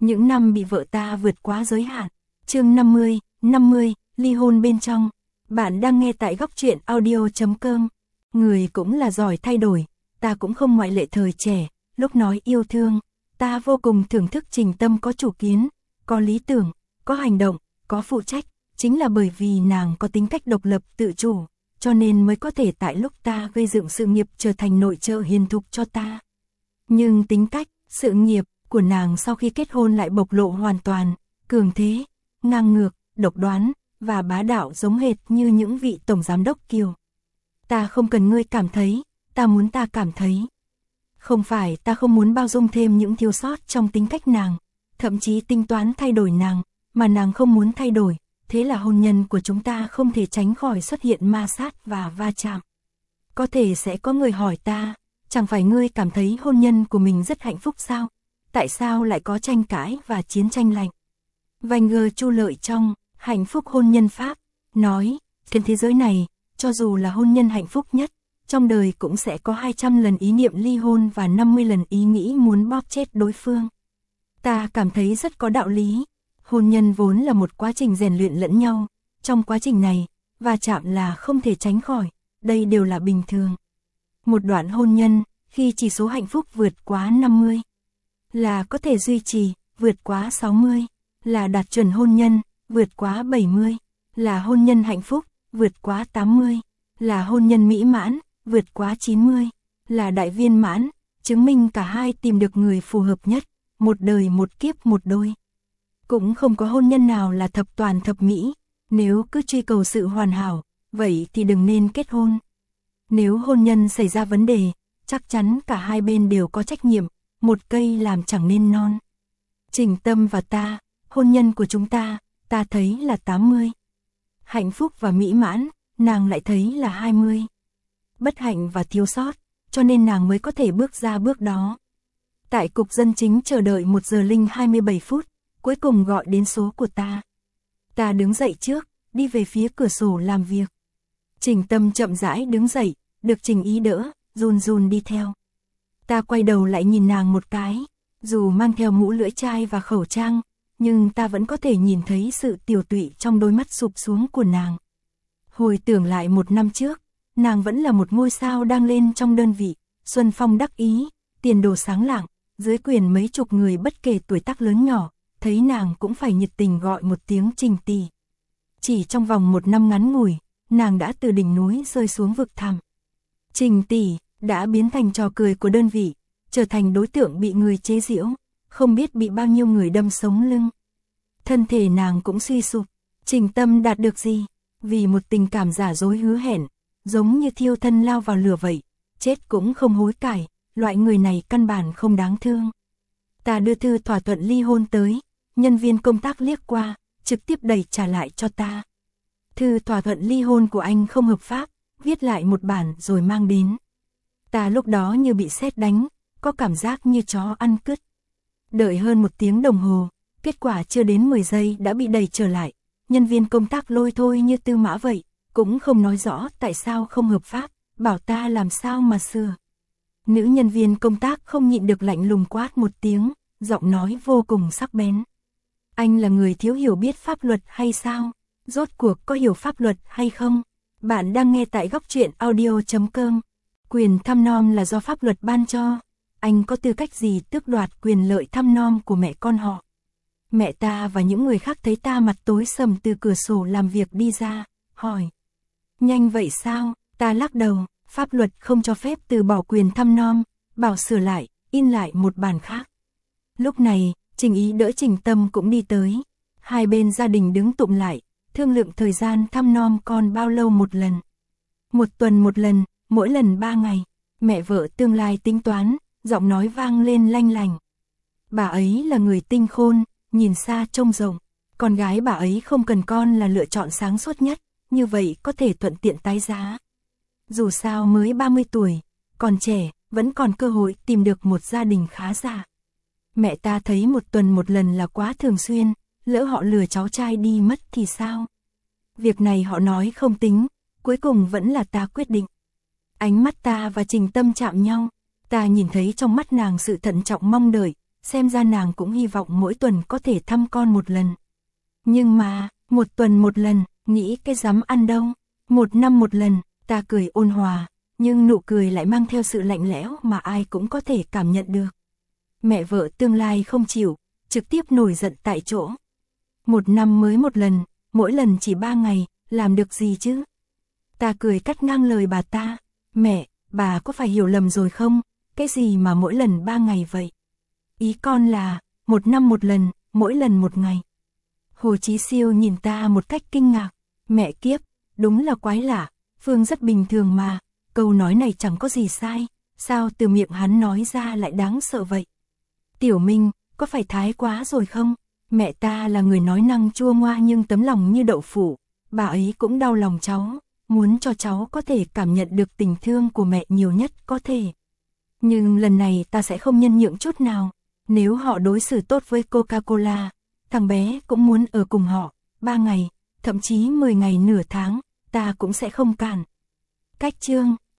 Những năm bị vợ ta vượt quá giới hạn. Chương 50, ly hôn bên trong. Bạn đang nghe tại góc truyện audio.com. Người cũng là giỏi thay đổi, ta cũng không ngoại lệ. Thời trẻ, lúc nói yêu thương, ta vô cùng thưởng thức Trình Tâm có chủ kiến, có lý tưởng, có hành động, có phụ trách. Chính là bởi vì nàng có tính cách độc lập tự chủ, cho nên mới có thể tại lúc ta gây dựng sự nghiệp trở thành nội trợ hiền thục cho ta. Nhưng tính cách, sự nghiệp của nàng sau khi kết hôn lại bộc lộ hoàn toàn, cường thế, ngang ngược, độc đoán và bá đạo, giống hệt như những vị tổng giám đốc Kiều. Ta không cần ngươi cảm thấy, ta muốn ta cảm thấy. Không phải ta không muốn bao dung thêm những thiếu sót trong tính cách nàng, thậm chí tính toán thay đổi nàng, mà nàng không muốn thay đổi. Thế là hôn nhân của chúng ta không thể tránh khỏi xuất hiện ma sát và va chạm. Có thể sẽ có người hỏi ta, chẳng phải ngươi cảm thấy hôn nhân của mình rất hạnh phúc sao? Tại sao lại có tranh cãi và chiến tranh lạnh? Wenger Chu Lợi trong Hạnh phúc hôn nhân Pháp nói, trên thế giới này, cho dù là hôn nhân hạnh phúc nhất, trong đời cũng sẽ có 200 lần ý niệm ly hôn và 50 lần ý nghĩ muốn bóp chết đối phương. Ta cảm thấy rất có đạo lý. Hôn nhân vốn là một quá trình rèn luyện lẫn nhau, trong quá trình này, va chạm là không thể tránh khỏi, đây đều là bình thường. Một đoạn hôn nhân, khi chỉ số hạnh phúc vượt quá 50, là có thể duy trì, vượt quá 60, là đạt chuẩn hôn nhân, vượt quá 70, là hôn nhân hạnh phúc, vượt quá 80, là hôn nhân mỹ mãn, vượt quá 90, là đại viên mãn, chứng minh cả hai tìm được người phù hợp nhất, một đời một kiếp một đôi. Cũng không có hôn nhân nào là thập toàn thập mỹ, nếu cứ truy cầu sự hoàn hảo, vậy thì đừng nên kết hôn. Nếu hôn nhân xảy ra vấn đề, chắc chắn cả hai bên đều có trách nhiệm, một cây làm chẳng nên non. Trình Tâm và ta, hôn nhân của chúng ta thấy là 80. Hạnh phúc và mỹ mãn, nàng lại thấy là 20. Bất hạnh và thiếu sót, cho nên nàng mới có thể bước ra bước đó. Tại cục dân chính chờ đợi 1 giờ 27 phút. Cuối cùng gọi đến số của ta. Ta đứng dậy trước, đi về phía cửa sổ làm việc. Trình Tâm chậm rãi đứng dậy, được Trình Ý đỡ, run run đi theo. Ta quay đầu lại nhìn nàng một cái, dù mang theo mũ lưỡi chai và khẩu trang, nhưng ta vẫn có thể nhìn thấy sự tiều tụy trong đôi mắt sụp xuống của nàng. Hồi tưởng lại 1 năm trước, nàng vẫn là một ngôi sao đang lên trong đơn vị, xuân phong đắc ý, tiền đồ sáng lạng, dưới quyền mấy chục người bất kể tuổi tác lớn nhỏ. Thấy nàng cũng phải nhiệt tình gọi một tiếng Trình tỷ. Chỉ trong vòng 1 năm ngắn ngủi, nàng đã từ đỉnh núi rơi xuống vực thẳm. Trình tỷ đã biến thành trò cười của đơn vị, trở thành đối tượng bị người chế giễu, không biết bị bao nhiêu người đâm sống lưng. Thân thể nàng cũng suy sụp. Trình Tâm đạt được gì? Vì một tình cảm giả dối hứa hẹn, giống như thiêu thân lao vào lửa vậy, chết cũng không hối cải, loại người này căn bản không đáng thương. Ta đưa thư thỏa thuận ly hôn tới. Nhân viên công tác liếc qua, trực tiếp đẩy trả lại cho ta. Thư thỏa thuận ly hôn của anh không hợp pháp, viết lại một bản rồi mang đến. Ta lúc đó như bị sét đánh, có cảm giác như chó ăn cứt. Đợi hơn 1 tiếng đồng hồ, kết quả chưa đến 10 giây đã bị đẩy trở lại. Nhân viên công tác lôi thôi như tư mã vậy, cũng không nói rõ tại sao không hợp pháp, bảo ta làm sao mà sửa. Nữ nhân viên công tác không nhịn được lạnh lùng quát một tiếng, giọng nói vô cùng sắc bén. Anh là người thiếu hiểu biết pháp luật hay sao? Rốt cuộc có hiểu pháp luật hay không? Bạn đang nghe tại góc truyện audio.com. Quyền thăm nom là do pháp luật ban cho. Anh có tư cách gì tước đoạt quyền lợi thăm nom của mẹ con họ? Mẹ ta và những người khác thấy ta mặt tối sầm từ cửa sổ làm việc đi ra, hỏi. Nhanh vậy sao? Ta lắc đầu, pháp luật không cho phép từ bỏ quyền thăm nom, bảo sửa lại, in lại một bản khác. Lúc này, Trình Ý đỡ Trình Tâm cũng đi tới. Hai bên gia đình đứng tụm lại, thương lượng thời gian thăm nom con bao lâu một lần. 1 tuần 1 lần, mỗi lần 3 ngày. Mẹ vợ tương lai tính toán, giọng nói vang lên lanh lành. Bà ấy là người tinh khôn, nhìn xa trông rộng. Con gái bà ấy không cần con là lựa chọn sáng suốt nhất, như vậy có thể thuận tiện tái giá. Dù sao mới 30 tuổi, còn trẻ, vẫn còn cơ hội tìm được một gia đình khá giả. Mẹ ta thấy 1 tuần 1 lần là quá thường xuyên, lỡ họ lừa cháu trai đi mất thì sao? Việc này họ nói không tính, cuối cùng vẫn là ta quyết định. Ánh mắt ta và Trình Tâm chạm nhau, ta nhìn thấy trong mắt nàng sự thận trọng mong đợi, xem ra nàng cũng hy vọng mỗi tuần có thể thăm con một lần. Nhưng mà, một tuần một lần, nghĩ cái dám ăn đâu, một năm một lần, ta cười ôn hòa, nhưng nụ cười lại mang theo sự lạnh lẽo mà ai cũng có thể cảm nhận được. Mẹ vợ tương lai không chịu, trực tiếp nổi giận tại chỗ. Một năm mới một lần, mỗi lần chỉ 3 ngày, làm được gì chứ? Ta cười cắt ngang lời bà ta, mẹ, bà có phải hiểu lầm rồi không? Cái gì mà mỗi lần 3 ngày vậy? Ý con là, một năm một lần, mỗi lần một ngày. Hồ Chí Siêu nhìn ta một cách kinh ngạc, mẹ kiếp, đúng là quái lạ, Phương rất bình thường mà, câu nói này chẳng có gì sai, sao từ miệng hắn nói ra lại đáng sợ vậy? Tiểu Minh, có phải thái quá rồi không? Mẹ ta là người nói năng chua ngoa nhưng tấm lòng như đậu phụ, bà ấy cũng đau lòng cháu, muốn cho cháu có thể cảm nhận được tình thương của mẹ nhiều nhất có thể. Nhưng lần này ta sẽ không nhân nhượng chút nào, nếu họ đối xử tốt với Coca-Cola, thằng bé cũng muốn ở cùng họ, 3 ngày, thậm chí 10 ngày nửa tháng, ta cũng sẽ không cản. Cách chương